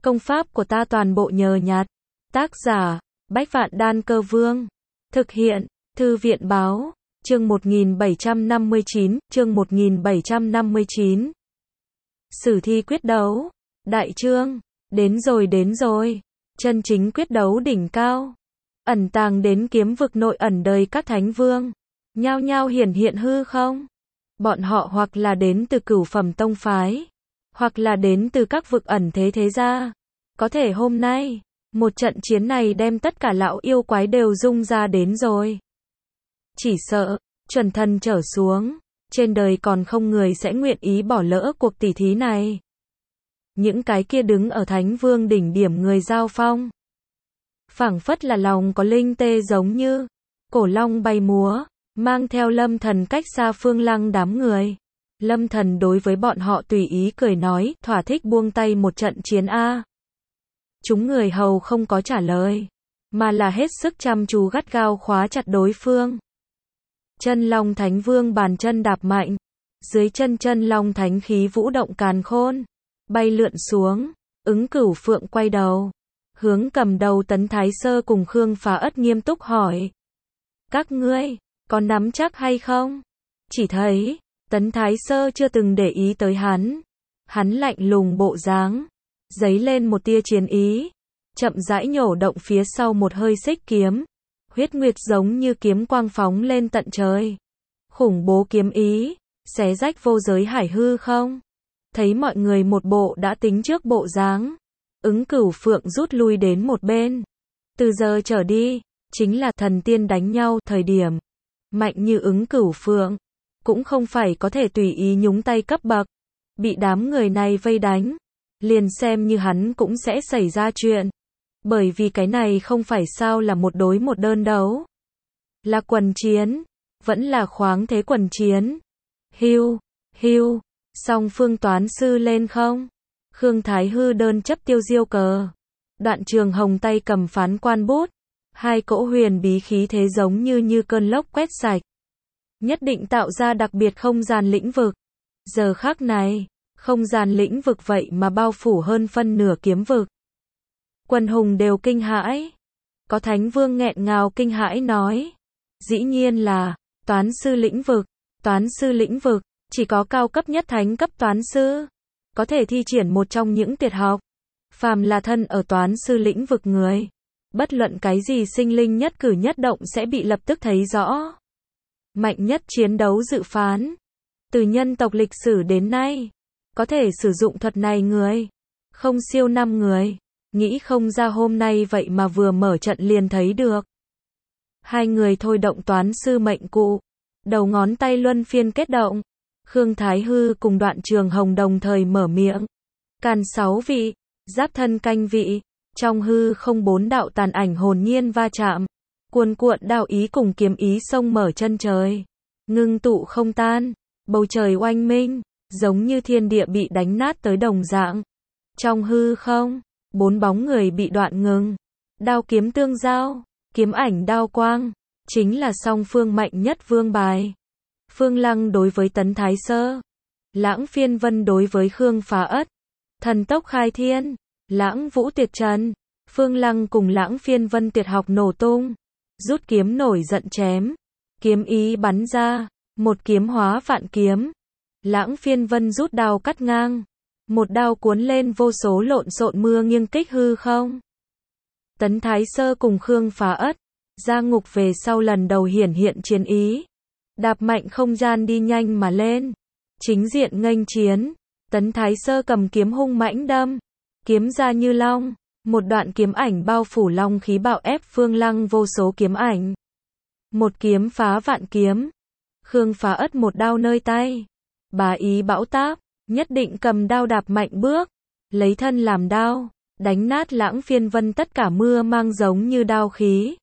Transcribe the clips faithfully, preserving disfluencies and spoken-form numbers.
Công pháp của ta toàn bộ nhờ nhặt. Tác giả, Bách Vạn Đan Cơ Vương. Thực hiện, Thư viện Báo. Chương một nghìn bảy trăm năm mươi chín, chương một nghìn bảy trăm năm mươi chín. Sử thi quyết đấu. Đại chương. Đến rồi đến rồi. Chân chính quyết đấu đỉnh cao. Ẩn tàng đến kiếm vực nội ẩn đời các thánh vương. Nhao nhao hiển hiện hư không. Bọn họ hoặc là đến từ cửu phẩm tông phái, hoặc là đến từ các vực ẩn thế thế gia. Có thể hôm nay, một trận chiến này đem tất cả lão yêu quái đều rung ra đến rồi. Chỉ sợ, chuẩn thần trở xuống, trên đời còn không người sẽ nguyện ý bỏ lỡ cuộc tỉ thí này. Những cái kia đứng ở thánh vương đỉnh điểm người giao phong, phảng phất là lòng có linh tê giống như cổ long bay múa, mang theo Lâm Thần cách xa Phương Lăng đám người. Lâm Thần đối với bọn họ tùy ý cười nói, thỏa thích buông tay một trận chiến a. Chúng người hầu không có trả lời, mà là hết sức chăm chú gắt gao khóa chặt đối phương. Chân Long Thánh Vương bàn chân đạp mạnh, dưới chân chân Long Thánh khí vũ động càn khôn, bay lượn xuống, ứng cửu phượng quay đầu, hướng cầm đầu Tấn Thái Sơ cùng Khương Phá Ất nghiêm túc hỏi. Các ngươi, có nắm chắc hay không? Chỉ thấy, Tấn Thái Sơ chưa từng để ý tới hắn. Hắn lạnh lùng bộ dáng, dấy lên một tia chiến ý, chậm rãi nhổ động phía sau một hơi xích kiếm. Huyết nguyệt giống như kiếm quang phóng lên tận trời. Khủng bố kiếm ý, xé rách vô giới hải hư không. Thấy mọi người một bộ đã tính trước bộ dáng, ứng cửu phượng rút lui đến một bên. Từ giờ trở đi, chính là thần tiên đánh nhau thời điểm. Mạnh như ứng cửu phượng, cũng không phải có thể tùy ý nhúng tay cấp bậc. Bị đám người này vây đánh, liền xem như hắn cũng sẽ xảy ra chuyện. Bởi vì cái này không phải sao là một đối một đơn đấu. Là quần chiến, vẫn là khoáng thế quần chiến. Hưu, hưu, song phương toán sư lên không. Khương Thái Hư đơn chấp tiêu diêu cờ. Đoạn Trường Hồng tay cầm phán quan bút. Hai cỗ huyền bí khí thế giống như như cơn lốc quét sạch. Nhất định tạo ra đặc biệt không gian lĩnh vực. Giờ khắc này, không gian lĩnh vực vậy mà bao phủ hơn phân nửa kiếm vực. Quần hùng đều kinh hãi. Có thánh vương nghẹn ngào kinh hãi nói. Dĩ nhiên là, toán sư lĩnh vực. Toán sư lĩnh vực, chỉ có cao cấp nhất thánh cấp toán sư có thể thi triển một trong những tuyệt học. Phàm là thân ở toán sư lĩnh vực người, bất luận cái gì sinh linh nhất cử nhất động sẽ bị lập tức thấy rõ. Mạnh nhất chiến đấu dự phán. Từ nhân tộc lịch sử đến nay, có thể sử dụng thuật này người, không siêu năm người. Nghĩ không ra hôm nay vậy mà vừa mở trận liền thấy được. Hai người thôi động toán sư mệnh cụ. Đầu ngón tay luân phiên kết động. Khương Thái Hư cùng Đoạn Trường Hồng đồng thời mở miệng. Càn sáu vị, giáp thân canh vị. Trong hư không bốn đạo tàn ảnh hồn nhiên va chạm. Cuồn cuộn đạo ý cùng kiếm ý xông mở chân trời. Ngưng tụ không tan. Bầu trời oanh minh, giống như thiên địa bị đánh nát tới đồng dạng. Trong hư không, bốn bóng người bị đoạn ngừng. Đao kiếm tương giao, kiếm ảnh đao quang, chính là song phương mạnh nhất vương bài. Phương Lăng đối với Tấn Thái Sơ, Lãng Phiên Vân đối với Khương Phá Ất, thần tốc khai thiên, Lãng Vũ tuyệt trần. Phương Lăng cùng Lãng Phiên Vân tuyệt học nổ tung, rút kiếm nổi giận chém, kiếm ý bắn ra, một kiếm hóa vạn kiếm. Lãng Phiên Vân rút đao cắt ngang, một đao cuốn lên vô số lộn xộn mưa nghiêng kích hư không. Tấn Thái Sơ cùng Khương Phá Ất, ra ngục về sau lần đầu hiển hiện chiến ý. Đạp mạnh không gian đi nhanh mà lên. Chính diện nghênh chiến. Tấn Thái Sơ cầm kiếm hung mãnh đâm. Kiếm ra như long. Một đoạn kiếm ảnh bao phủ long khí bạo ép Phương Lăng vô số kiếm ảnh. Một kiếm phá vạn kiếm. Khương Phá Ất một đao nơi tay. Bá ý bão táp. Nhất định cầm đao đạp mạnh bước. Lấy thân làm đao. Đánh nát Lãng Phiên Vân tất cả mưa mang giống như đao khí.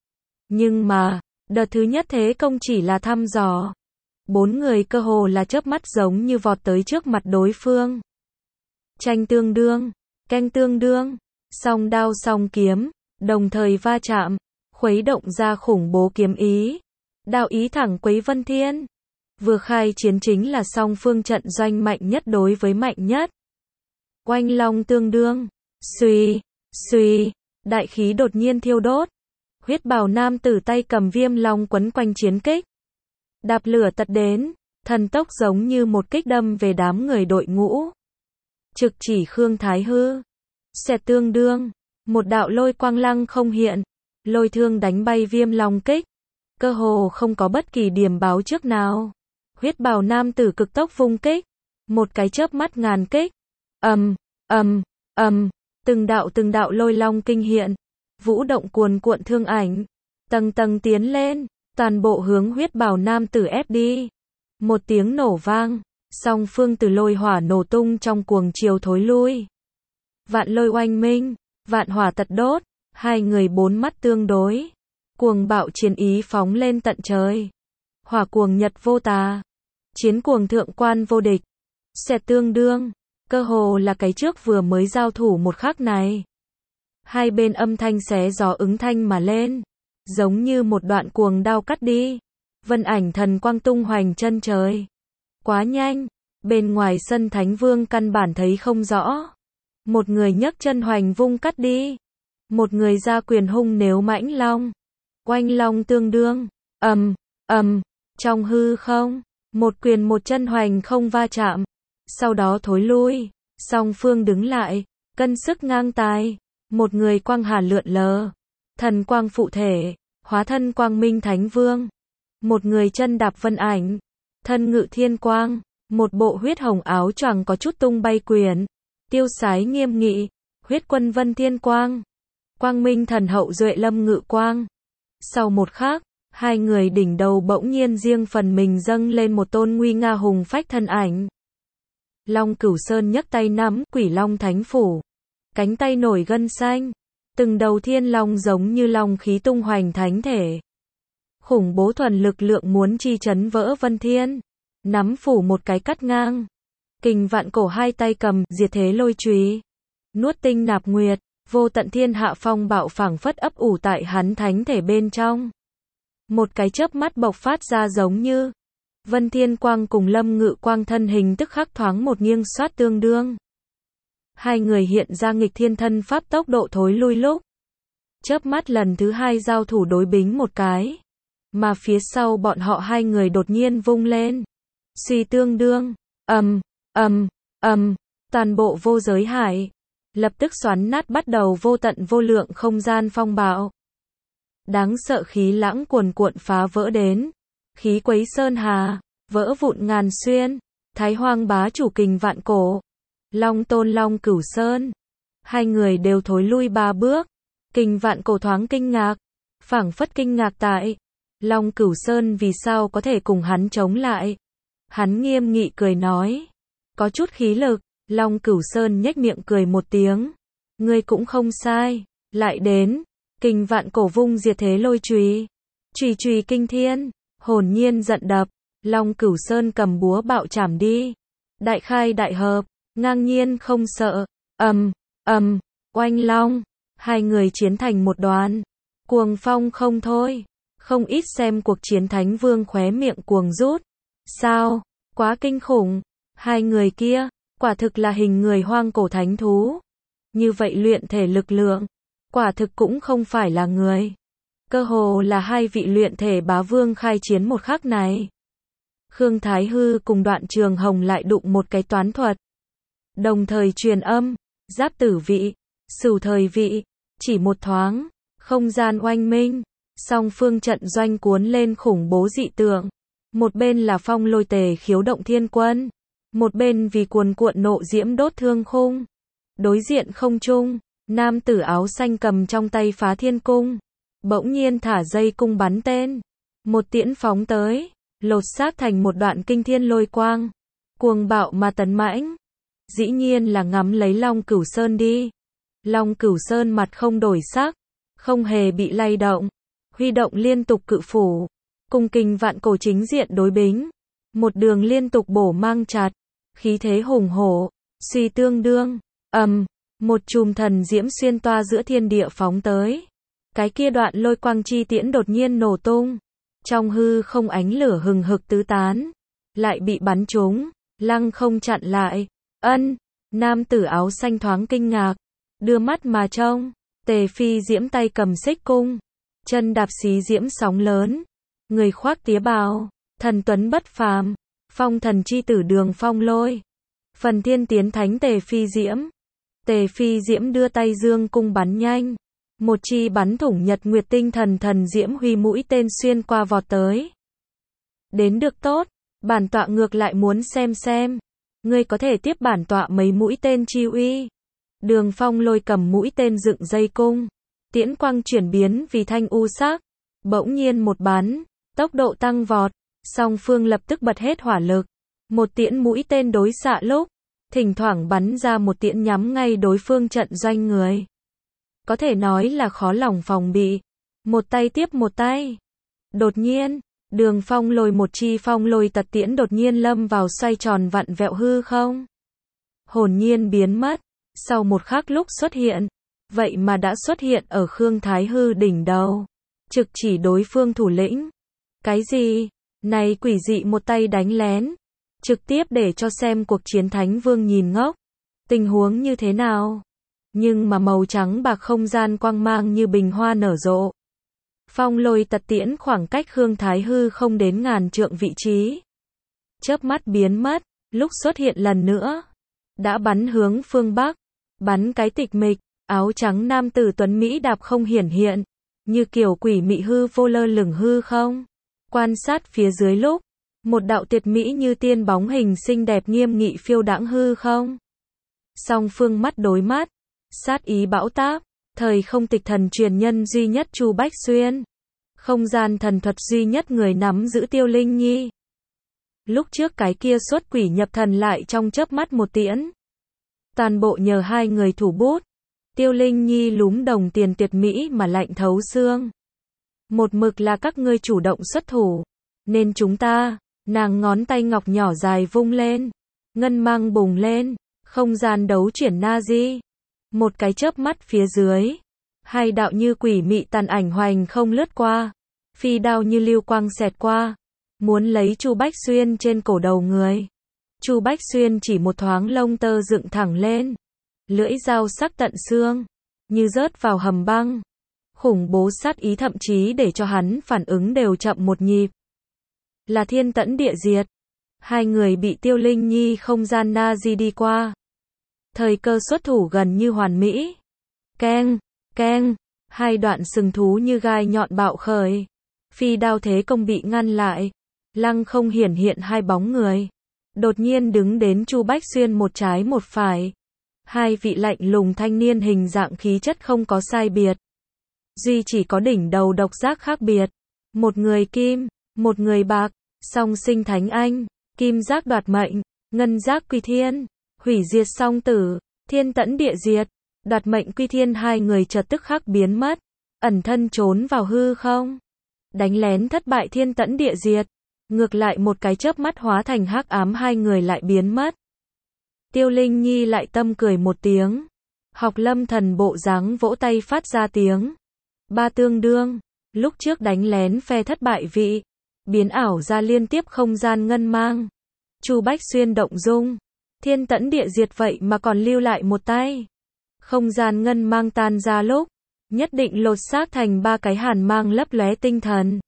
Nhưng mà, đợt thứ nhất thế công chỉ là thăm dò. Bốn người cơ hồ là chớp mắt giống như vọt tới trước mặt đối phương. Tranh tương đương, canh tương đương, song đao song kiếm, đồng thời va chạm, khuấy động ra khủng bố kiếm ý. Đao ý thẳng quấy vân thiên. Vừa khai chiến chính là song phương trận doanh mạnh nhất đối với mạnh nhất. Oanh long tương đương, Xuy, xuy, đại khí đột nhiên thiêu đốt. Huyết bào nam tử tay cầm viêm long quấn quanh chiến kích. Đạp lửa tật đến, thần tốc giống như một kích đâm về đám người đội ngũ. Trực chỉ Khương Thái Hư. Xẹt tương đương, một đạo lôi quang lăng không hiện, lôi thương đánh bay viêm long kích. Cơ hồ không có bất kỳ điểm báo trước nào. Huyết bào nam tử cực tốc vung kích, một cái chớp mắt ngàn kích. Ầm, ầm, ầm, từng đạo từng đạo lôi long kinh hiện, vũ động cuồn cuộn thương ảnh, tầng tầng tiến lên, toàn bộ hướng huyết bào nam tử ép đi. Một tiếng nổ vang, song phương từ lôi hỏa nổ tung trong cuồng chiều thối lui. Vạn lôi oanh minh, vạn hỏa tật đốt, hai người bốn mắt tương đối. Cuồng bạo chiến ý phóng lên tận trời. Hỏa cuồng nhật vô tà. Chiến cuồng thượng quan vô địch. Xẹt tương đương, cơ hồ là cái trước vừa mới giao thủ một khắc này. Hai bên âm thanh xé gió ứng thanh mà lên, giống như một đoạn cuồng đao cắt đi. Vân ảnh thần quang tung hoành chân trời. Quá nhanh, bên ngoài sân Thánh Vương căn bản thấy không rõ. Một người nhấc chân hoành vung cắt đi, một người ra quyền hung nếu mãnh long. Oanh long tương đương, ầm, ầm, trong hư không, một quyền một chân hoành không va chạm, sau đó thối lui, song phương đứng lại, cân sức ngang tài, một người quang hà lượn lờ, thần quang phụ thể, hóa thân quang minh Thánh Vương, một người chân đạp vân ảnh, thân ngự thiên quang, một bộ huyết hồng áo choàng có chút tung bay quyền, tiêu sái nghiêm nghị, huyết quân vân thiên quang, quang minh thần hậu duệ lâm ngự quang. Sau một khắc, hai người đỉnh đầu bỗng nhiên riêng phần mình dâng lên một tôn nguy nga hùng phách thân ảnh. Long Cửu Sơn nhấc tay nắm Quỷ Long Thánh Phủ, cánh tay nổi gân xanh, từng đầu thiên long giống như long khí tung hoành thánh thể. Khủng bố thuần lực lượng muốn chi chấn vỡ vân thiên, nắm phủ một cái cắt ngang. Kình vạn cổ hai tay cầm, diệt thế lôi chùy, nuốt tinh nạp nguyệt, vô tận thiên hạ phong bạo phảng phất ấp ủ tại hắn thánh thể bên trong. Một cái chớp mắt bộc phát ra giống như Vân Thiên Quang cùng Lâm Ngự Quang thân hình tức khắc thoáng một nghiêng xoát tương đương. Hai người hiện ra nghịch thiên thân pháp tốc độ thối lui lúc. Chớp mắt lần thứ hai giao thủ đối bính một cái. Mà phía sau bọn họ hai người đột nhiên vung lên. Suy tương đương, ầm, ầm, ầm, toàn bộ vô giới hải lập tức xoắn nát bắt đầu vô tận vô lượng không gian phong bạo. Đáng sợ khí lãng cuồn cuộn phá vỡ đến, khí quấy sơn hà, vỡ vụn ngàn xuyên, Thái Hoang bá chủ kình vạn cổ, Long Tôn Long Cửu Sơn. Hai người đều thối lui ba bước, kình vạn cổ thoáng kinh ngạc, phảng phất kinh ngạc tại Long Cửu Sơn vì sao có thể cùng hắn chống lại. Hắn nghiêm nghị cười nói, có chút khí lực. Long Cửu Sơn nhếch miệng cười một tiếng, ngươi cũng không sai, lại đến. Kình vạn cổ vung diệt thế lôi chùy, chùy chùy kinh thiên, hồn nhiên giận đập. Long Cửu Sơn cầm búa bạo chảm đi, đại khai đại hợp, ngang nhiên không sợ. Ầm, ầm, oanh long, hai người chiến thành một đoàn, cuồng phong không thôi. Không ít xem cuộc chiến Thánh Vương khóe miệng cuồng rút. Sao, quá kinh khủng, hai người kia quả thực là hình người hoang cổ thánh thú. Như vậy luyện thể lực lượng, quả thực cũng không phải là người. Cơ hồ là hai vị luyện thể bá vương khai chiến một khắc này. Khương Thái Hư cùng Đoạn Trường Hồng lại đụng một cái toán thuật. Đồng thời truyền âm, giáp tử vị, sửu thời vị, chỉ một thoáng, không gian oanh minh, song phương trận doanh cuốn lên khủng bố dị tượng. Một bên là phong lôi tề khiếu động thiên quân, một bên vì cuồn cuộn nộ diễm đốt thương khung. Đối diện không trung, nam tử áo xanh cầm trong tay phá thiên cung, bỗng nhiên thả dây cung bắn tên, một tiễn phóng tới, lột xác thành một đoạn kinh thiên lôi quang, cuồng bạo mà tấn mãnh. Dĩ nhiên là ngắm lấy Long Cửu Sơn đi. Long Cửu Sơn mặt không đổi sắc, không hề bị lay động, huy động liên tục cự phủ, cùng kình vạn cổ chính diện đối bính, một đường liên tục bổ mang chặt, khí thế hùng hổ. Suy tương đương, ầm, một chùm thần diễm xuyên toa giữa thiên địa phóng tới. Cái kia đoạn lôi quang chi tiễn đột nhiên nổ tung, trong hư không ánh lửa hừng hực tứ tán, lại bị bắn trúng, lăng không chặn lại. Ân, nam tử áo xanh thoáng kinh ngạc, Đưa mắt mà trông, Tề Phi Diễm tay cầm xích cung, chân đạp xí diễm sóng lớn, người khoác tía bào, thần tuấn bất phàm, phong thần chi tử Đường Phong Lôi. Phần thiên tiến thánh Tề Phi Diễm. Tề Phi Diễm đưa tay dương cung bắn nhanh, một chi bắn thủng nhật nguyệt tinh thần thần diễm huy mũi tên xuyên qua vọt tới. Đến được tốt, bản tọa ngược lại muốn xem xem, ngươi có thể tiếp bản tọa mấy mũi tên chi uy. Đường Phong Lôi cầm mũi tên dựng dây cung, tiễn quang chuyển biến vì thanh u sắc, bỗng nhiên một bắn, tốc độ tăng vọt, song phương lập tức bật hết hỏa lực, một tiễn mũi tên đối xạ lúc, thỉnh thoảng bắn ra một tiễn nhắm ngay đối phương trận doanh người. Có thể nói là khó lòng phòng bị, một tay tiếp một tay. Đột nhiên, Đường Phong Lôi một chi phong lôi tật tiễn đột nhiên lâm vào xoay tròn vặn vẹo hư không. Hồn nhiên biến mất, sau một khắc lúc xuất hiện, vậy mà đã xuất hiện ở Khương Thái Hư đỉnh đầu, trực chỉ đối phương thủ lĩnh. Cái gì? Này quỷ dị một tay đánh lén, trực tiếp để cho xem cuộc chiến Thánh Vương nhìn ngốc. Tình huống như thế nào? Nhưng mà màu trắng bạc không gian quang mang như bình hoa nở rộ. Phong lôi tật tiễn khoảng cách Khương Thái Hư không đến ngàn trượng vị trí. Chớp mắt biến mất, lúc xuất hiện lần nữa, đã bắn hướng phương Bắc, bắn cái tịch mịch, áo trắng nam tử tuấn Mỹ đạp không hiển hiện, như kiểu quỷ mị hư vô lơ lửng hư không. Quan sát phía dưới lúc, một đạo tuyệt mỹ như tiên bóng hình xinh đẹp nghiêm nghị phiêu đãng hư không. Song phương mắt đối mắt, sát ý bão táp, thời không tịch thần truyền nhân duy nhất Chu Bách Xuyên, không gian thần thuật duy nhất người nắm giữ Tiêu Linh Nhi. Lúc trước cái kia xuất quỷ nhập thần lại trong chớp mắt một tiễn. Toàn bộ nhờ hai người thủ bút. Tiêu Linh Nhi lúm đồng tiền tuyệt mỹ mà lạnh thấu xương. Một mực là các ngươi chủ động xuất thủ, nên chúng ta, nàng ngón tay ngọc nhỏ dài vung lên, ngân mang bùng lên, không gian đấu chuyển na di. Một cái chớp mắt phía dưới, hai đạo như quỷ mị tàn ảnh hoành không lướt qua, phi đao như lưu quang xẹt qua, muốn lấy Chu Bách Xuyên trên cổ đầu người. Chu Bách Xuyên chỉ một thoáng lông tơ dựng thẳng lên, lưỡi dao sắc tận xương, như rớt vào hầm băng. Khủng bố sát ý thậm chí để cho hắn phản ứng đều chậm một nhịp. Là thiên tẫn địa diệt. Hai người bị Tiêu Linh Nhi không gian na di đi qua. Thời cơ xuất thủ gần như hoàn mỹ. Keng, keng, hai đoạn sừng thú như gai nhọn bạo khởi. Phi đao thế công bị ngăn lại. Lăng không hiển hiện hai bóng người. Đột nhiên đứng đến Chu Bách Xuyên một trái một phải. Hai vị lạnh lùng thanh niên hình dạng khí chất không có sai biệt. Duy chỉ có đỉnh đầu độc giác khác biệt. Một người kim, một người bạc, song sinh thánh anh, kim giác đoạt mệnh, ngân giác quy thiên, hủy diệt song tử, thiên tẫn địa diệt, đoạt mệnh quy thiên. Hai người chợt tức khắc biến mất, ẩn thân trốn vào hư không. Đánh lén thất bại thiên tẫn địa diệt, ngược lại một cái chớp mắt hóa thành hắc ám, hai người lại biến mất. Tiêu Linh Nhi lại tâm cười một tiếng, học lâm thần bộ dáng vỗ tay phát ra tiếng. Ba tương đương, lúc trước đánh lén phe thất bại vị, biến ảo ra liên tiếp không gian ngân mang. Chu Bách Xuyên động dung, thiên tẫn địa diệt vậy mà còn lưu lại một tay. Không gian ngân mang tan ra lúc, nhất định lột xác thành ba cái hàn mang lấp lóe tinh thần.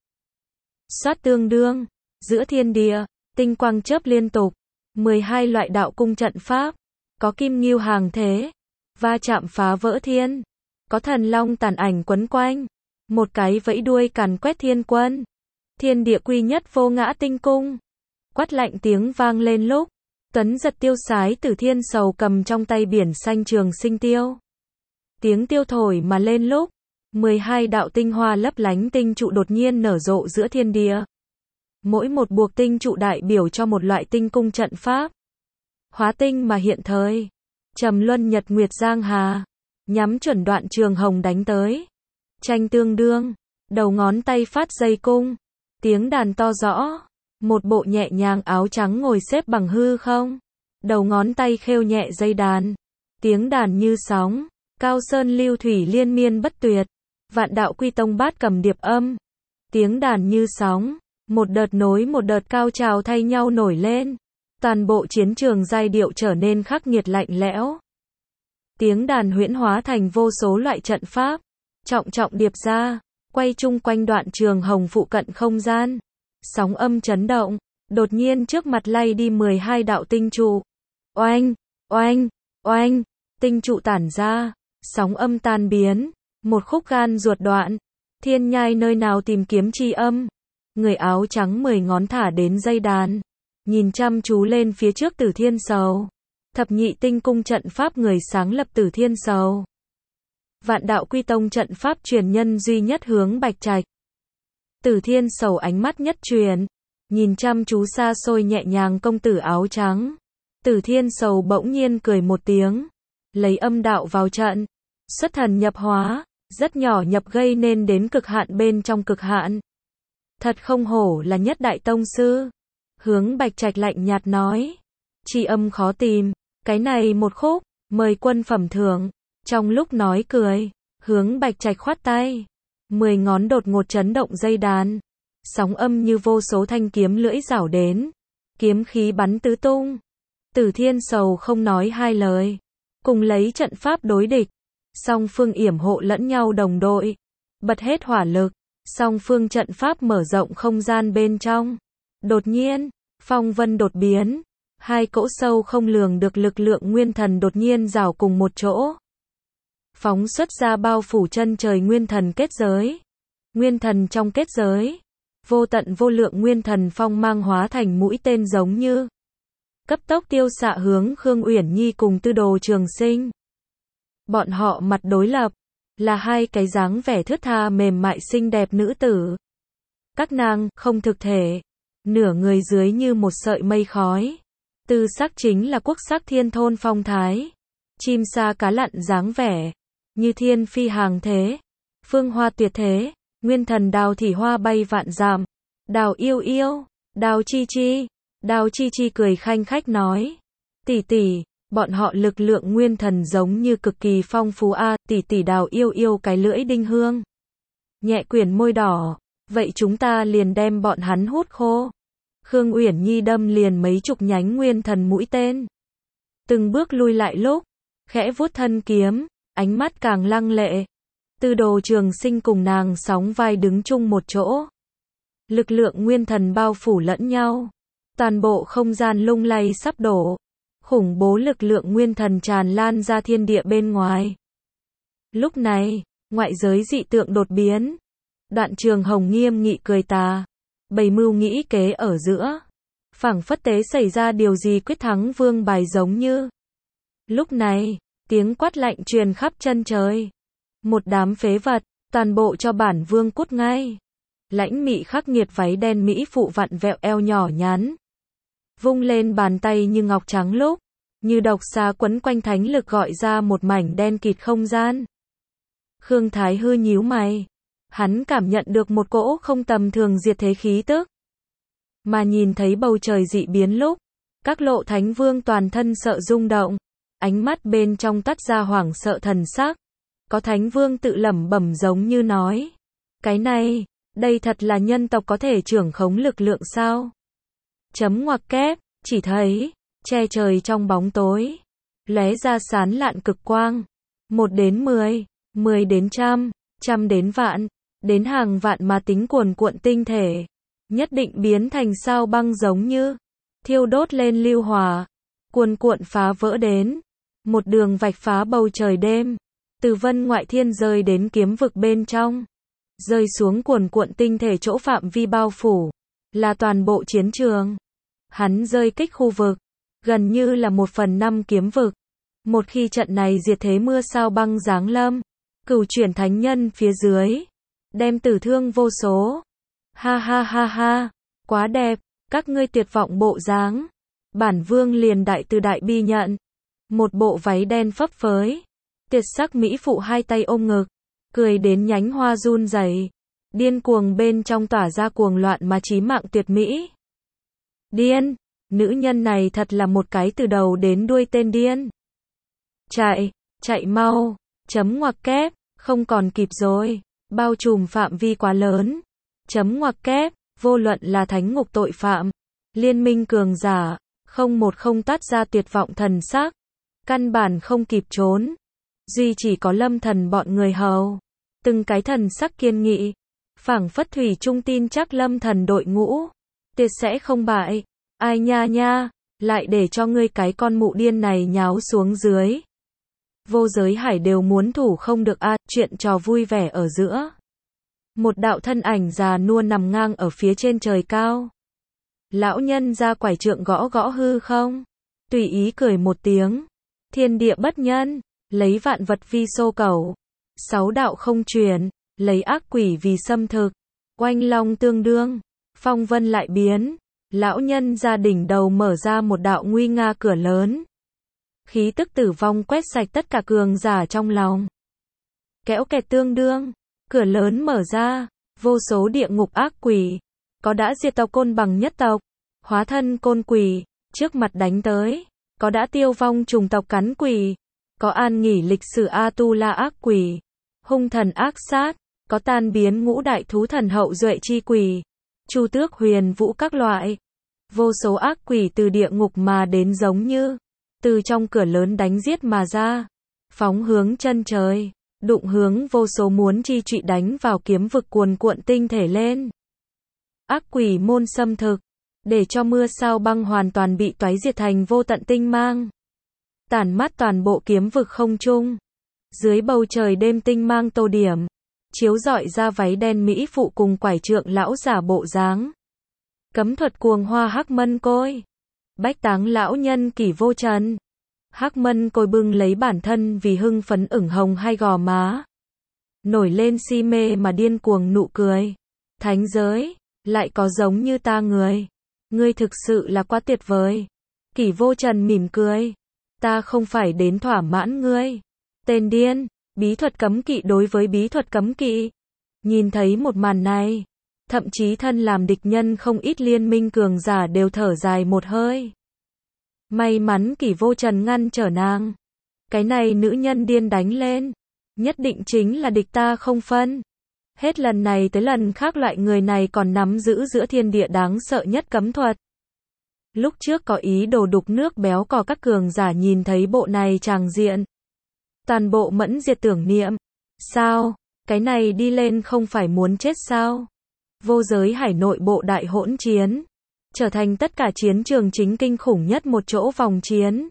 Xoát tương đương, giữa thiên địa, tinh quang chớp liên tục, mười hai loại đạo cung trận pháp, có kim ngưu hàng thế, va chạm phá vỡ thiên. Có thần long tàn ảnh quấn quanh, một cái vẫy đuôi càn quét thiên quân. Thiên địa quy nhất vô ngã tinh cung. Quát lạnh tiếng vang lên lúc, Tuấn giật tiêu sái Tử Thiên Sầu cầm trong tay biển xanh trường sinh tiêu. Tiếng tiêu thổi mà lên lúc, mười hai đạo tinh hoa lấp lánh tinh trụ đột nhiên nở rộ giữa thiên địa. Mỗi một buộc tinh trụ đại biểu cho một loại tinh cung trận pháp. Hóa tinh mà hiện thời, trầm luân nhật nguyệt giang hà. Nhắm chuẩn Đoạn Trường Hồng đánh tới. Tranh tương đương, đầu ngón tay phát dây cung, tiếng đàn to rõ, một bộ nhẹ nhàng áo trắng ngồi xếp bằng hư không, đầu ngón tay khêu nhẹ dây đàn, tiếng đàn như sóng, cao sơn lưu thủy liên miên bất tuyệt, vạn đạo quy tông bát cầm điệp âm, tiếng đàn như sóng, một đợt nối một đợt cao trào thay nhau nổi lên, toàn bộ chiến trường giai điệu trở nên khắc nghiệt lạnh lẽo. Tiếng đàn huyễn hóa thành vô số loại trận pháp, trọng trọng điệp ra, quay chung quanh đoạn trường hồng phụ cận không gian. Sóng âm chấn động, đột nhiên trước mặt lay đi mười hai đạo tinh trụ. Oanh, oanh, oanh, tinh trụ tản ra, sóng âm tan biến, một khúc gan ruột đoạn. Thiên nhai nơi nào tìm kiếm chi âm. Người áo trắng mười ngón thả đến dây đàn, nhìn chăm chú lên phía trước Tử Thiên Sầu. Thập nhị tinh cung trận pháp người sáng lập Tử Thiên Sầu. Vạn đạo quy tông trận pháp truyền nhân duy nhất hướng Bạch Trạch. Tử Thiên Sầu ánh mắt nhất truyền, nhìn chăm chú xa xôi nhẹ nhàng công tử áo trắng. Tử Thiên Sầu bỗng nhiên cười một tiếng, lấy âm đạo vào trận, xuất thần nhập hóa, rất nhỏ nhập gây nên đến cực hạn bên trong cực hạn. Thật không hổ là nhất đại tông sư. Hướng Bạch Trạch lạnh nhạt nói, chi âm khó tìm, cái này một khúc, mời quân phẩm thưởng. Trong lúc nói cười, Hướng Bạch Trạch khoát tay, mười ngón đột ngột chấn động dây đàn, sóng âm như vô số thanh kiếm lưỡi rảo đến, kiếm khí bắn tứ tung. Tử Thiên Sầu không nói hai lời, cùng lấy trận pháp đối địch, song phương yểm hộ lẫn nhau đồng đội, bật hết hỏa lực, song phương trận pháp mở rộng không gian bên trong. Đột nhiên, phong vân đột biến, hai cỗ sâu không lường được lực lượng nguyên thần đột nhiên rảo cùng một chỗ. Phóng xuất ra bao phủ chân trời nguyên thần kết giới. Nguyên thần trong kết giới, vô tận vô lượng nguyên thần phong mang hóa thành mũi tên giống như cấp tốc tiêu xạ hướng Khương Uyển Nhi cùng Tư Đồ Trường Sinh. Bọn họ mặt đối lập, là hai cái dáng vẻ thướt tha mềm mại xinh đẹp nữ tử. Các nàng không thực thể, nửa người dưới như một sợi mây khói. Tư sắc chính là quốc sắc thiên thôn phong thái, chim sa cá lặn dáng vẻ, như thiên phi hàng thế, phương hoa tuyệt thế. Nguyên thần Đào Thị Hoa bay vạn dặm, Đào yêu yêu, Đào chi chi. Đào chi chi cười khanh khách nói, tỷ tỷ, bọn họ lực lượng nguyên thần giống như cực kỳ phong phú a. À, tỷ tỷ Đào yêu yêu cái lưỡi đinh hương, nhẹ quyển môi đỏ, vậy chúng ta liền đem bọn hắn hút khô. Khương Uyển Nhi đâm liền mấy chục nhánh nguyên thần mũi tên, từng bước lui lại lúc, khẽ vuốt thân kiếm, ánh mắt càng lăng lệ. Tư Đồ Trường Sinh cùng nàng sóng vai đứng chung một chỗ, lực lượng nguyên thần bao phủ lẫn nhau, toàn bộ không gian lung lay sắp đổ, khủng bố lực lượng nguyên thần tràn lan ra thiên địa bên ngoài. Lúc này, ngoại giới dị tượng đột biến, Đoạn Trường Hồng nghiêm nghị cười tà, bày mưu nghĩ kế ở giữa, phảng phất tế xảy ra điều gì quyết thắng vương bài giống như. Lúc này, tiếng quát lạnh truyền khắp chân trời. Một đám phế vật, toàn bộ cho bản vương cút ngay. Lãnh mị khắc nghiệt váy đen mỹ phụ vặn vẹo eo nhỏ nhắn, vung lên bàn tay như ngọc trắng lúc, như độc xà quấn quanh thánh lực gọi ra một mảnh đen kịt không gian. Khương Thái Hư nhíu mày, hắn cảm nhận được một cỗ không tầm thường diệt thế khí tức. Mà nhìn thấy bầu trời dị biến lúc, các lộ thánh vương toàn thân sợ rung động, ánh mắt bên trong toát ra hoảng sợ thần sắc. Có thánh vương tự lẩm bẩm giống như nói, cái này, đây thật là nhân tộc có thể trưởng khống lực lượng sao? Chấm ngoặc kép, chỉ thấy, che trời trong bóng tối, lóe ra sán lạn cực quang. Một đến mười, mười đến trăm, trăm đến vạn, đến hàng vạn mà tính cuồn cuộn tinh thể, nhất định biến thành sao băng giống như, thiêu đốt lên lưu hỏa, cuồn cuộn phá vỡ đến, một đường vạch phá bầu trời đêm. Từ vân ngoại thiên rơi đến kiếm vực bên trong, rơi xuống cuồn cuộn tinh thể chỗ phạm vi bao phủ, là toàn bộ chiến trường. Hắn rơi kích khu vực, gần như là một phần năm kiếm vực. Một khi trận này diệt thế mưa sao băng giáng lâm, cửu chuyển thánh nhân phía dưới, đem tử thương vô số. Ha ha ha ha, quá đẹp, các ngươi tuyệt vọng bộ dáng. Bản vương liền đại từ đại bi nhận. Một bộ váy đen phấp phới, tuyệt sắc mỹ phụ hai tay ôm ngực, cười đến nhánh hoa run rẩy, điên cuồng bên trong tỏa ra cuồng loạn mà chí mạng tuyệt mỹ. Điên, nữ nhân này thật là một cái từ đầu đến đuôi tên điên. Chạy, chạy mau, chấm ngoặc kép, không còn kịp rồi, bao trùm phạm vi quá lớn. Chấm ngoặc kép, vô luận là thánh ngục tội phạm, liên minh cường giả, không một không toát ra tuyệt vọng thần sắc, căn bản không kịp trốn. duy chỉ có Lâm Thần bọn người hầu, từng cái thần sắc kiên nghị, phảng phất thủy chung tin chắc Lâm Thần đội ngũ tuyệt sẽ không bại. Ai nha nha, lại để cho ngươi cái con mụ điên này nháo xuống dưới. Vô Giới Hải đều muốn thủ không được a, à, chuyện trò vui vẻ ở giữa. Một đạo thân ảnh già nua nằm ngang ở phía trên trời cao. Lão nhân ra quải trượng gõ gõ hư không, tùy ý cười một tiếng. Thiên địa bất nhân, lấy vạn vật vi xô cầu. Sáu đạo không truyền, lấy ác quỷ vì xâm thực. Oanh long tương đương, phong vân lại biến. Lão nhân ra đỉnh đầu mở ra một đạo nguy nga cửa lớn. Khí tức tử vong quét sạch tất cả cường giả trong lòng. Kéo kẹt tương đương, cửa lớn mở ra, vô số địa ngục ác quỷ, có đã diệt tộc Côn Bằng nhất tộc, hóa thân côn quỷ, trước mặt đánh tới, có đã tiêu vong trùng tộc cắn quỷ, có an nghỉ lịch sử A-tu-la ác quỷ, hung thần ác sát, có tan biến ngũ đại thú thần hậu duệ chi quỷ, chu tước huyền vũ các loại. Vô số ác quỷ từ địa ngục mà đến giống như từ trong cửa lớn đánh giết mà ra, phóng hướng chân trời, đụng hướng vô số muốn chi trụy đánh vào kiếm vực cuồn cuộn tinh thể lên. Ác quỷ môn xâm thực, để cho mưa sao băng hoàn toàn bị toái diệt thành vô tận tinh mang. Tản mát toàn bộ kiếm vực không trung. Dưới bầu trời đêm tinh mang tô điểm, chiếu rọi ra váy đen mỹ phụ cùng quải trượng lão giả bộ dáng. Cấm thuật cuồng hoa hắc mân côi. Bách táng lão nhân kỷ vô trần. Hắc mân côi bưng lấy bản thân vì hưng phấn ửng hồng hai gò má. Nổi lên si mê mà điên cuồng nụ cười. Thánh giới, lại có giống như ta người. Ngươi thực sự là quá tuyệt vời. Kỷ vô trần mỉm cười. Ta không phải đến thỏa mãn ngươi. Tên điên, bí thuật cấm kỵ đối với bí thuật cấm kỵ. Nhìn thấy một màn này, thậm chí thân làm địch nhân không ít liên minh cường giả đều thở dài một hơi. May mắn Kỷ vô trần ngăn trở nàng. Cái này nữ nhân điên đánh lên, nhất định chính là địch ta không phân. Hết lần này tới lần khác loại người này còn nắm giữ giữa thiên địa đáng sợ nhất cấm thuật. Lúc trước có ý đồ đục nước béo cò các cường giả nhìn thấy bộ này tràng diện. Toàn bộ mẫn diệt tưởng niệm. Sao? Cái này đi lên không phải muốn chết sao? Vô Giới Hải nội bộ đại hỗn chiến. Trở thành tất cả chiến trường chính kinh khủng nhất một chỗ vòng chiến.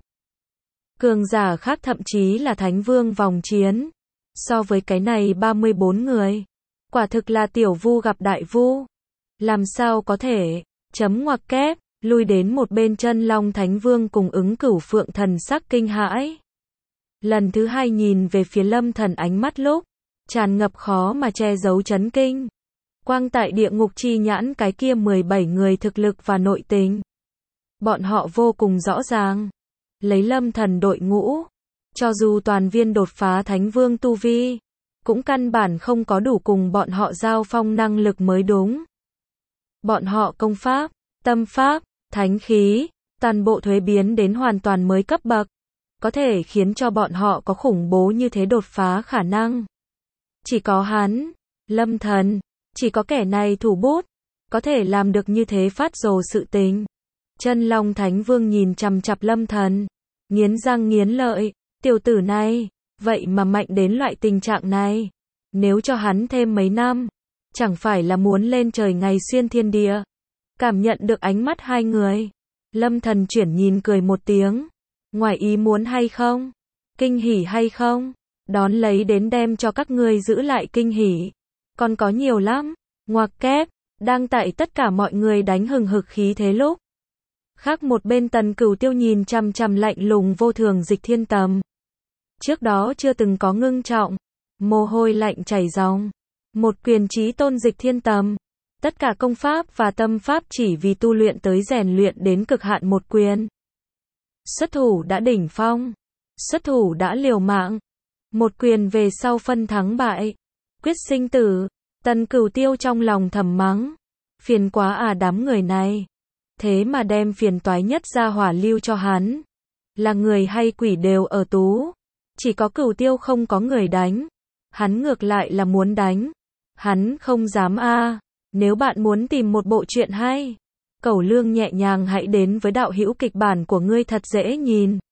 Cường giả khác thậm chí là Thánh Vương vòng chiến. So với cái này ba mươi bốn người. Quả thực là tiểu vu gặp đại vu. Làm sao có thể, chấm ngoặc kép, lui đến một bên Chân Long Thánh Vương cùng Ứng Cửu Phượng thần sắc kinh hãi. Lần thứ hai nhìn về phía Lâm Thần ánh mắt lúc, tràn ngập khó mà che giấu chấn kinh. Quang tại địa ngục chi nhãn cái kia mười bảy người thực lực và nội tình. Bọn họ vô cùng rõ ràng. Lấy Lâm Thần đội ngũ, cho dù toàn viên đột phá Thánh Vương tu vi, cũng căn bản không có đủ cùng bọn họ giao phong năng lực mới đúng. Bọn họ công pháp, tâm pháp, thánh khí, toàn bộ thuế biến đến hoàn toàn mới cấp bậc, có thể khiến cho bọn họ có khủng bố như thế đột phá khả năng. Chỉ có hắn, Lâm Thần, chỉ có kẻ này thủ bút, có thể làm được như thế phát rồ sự tình. Chân Long Thánh Vương nhìn chằm chằm Lâm Thần, nghiến răng nghiến lợi, tiểu tử này, vậy mà mạnh đến loại tình trạng này. Nếu cho hắn thêm mấy năm, chẳng phải là muốn lên trời ngày xuyên thiên địa. Cảm nhận được ánh mắt hai người, Lâm Thần chuyển nhìn cười một tiếng. Ngoài ý muốn hay không? Kinh hỉ hay không? Đón lấy đến đem cho các ngươi giữ lại kinh hỉ. Còn có nhiều lắm. Ngoặc kép, đang tại tất cả mọi người đánh hừng hực khí thế lúc. Khác một bên Tần Cửu Tiêu nhìn chằm chằm lạnh lùng vô thường Dịch Thiên Tầm. Trước đó chưa từng có ngưng trọng, mồ hôi lạnh chảy ròng. Một quyền chí tôn Dịch Thiên Tầm. Tất cả công pháp và tâm pháp chỉ vì tu luyện tới rèn luyện đến cực hạn một quyền. Xuất thủ đã đỉnh phong. Xuất thủ đã liều mạng. Một quyền về sau phân thắng bại. Quyết sinh tử. Tần Cửu Tiêu trong lòng thầm mắng. Phiền quá à đám người này. Thế mà đem phiền toái nhất ra hỏa lưu cho hắn. Là người hay quỷ đều ở tú. Chỉ có Cửu Tiêu không có người đánh. Hắn ngược lại là muốn đánh. Hắn không dám a. À. Nếu bạn muốn tìm một bộ truyện hay, Cẩu Lương nhẹ nhàng hãy đến với đạo hữu kịch bản của ngươi thật dễ nhìn.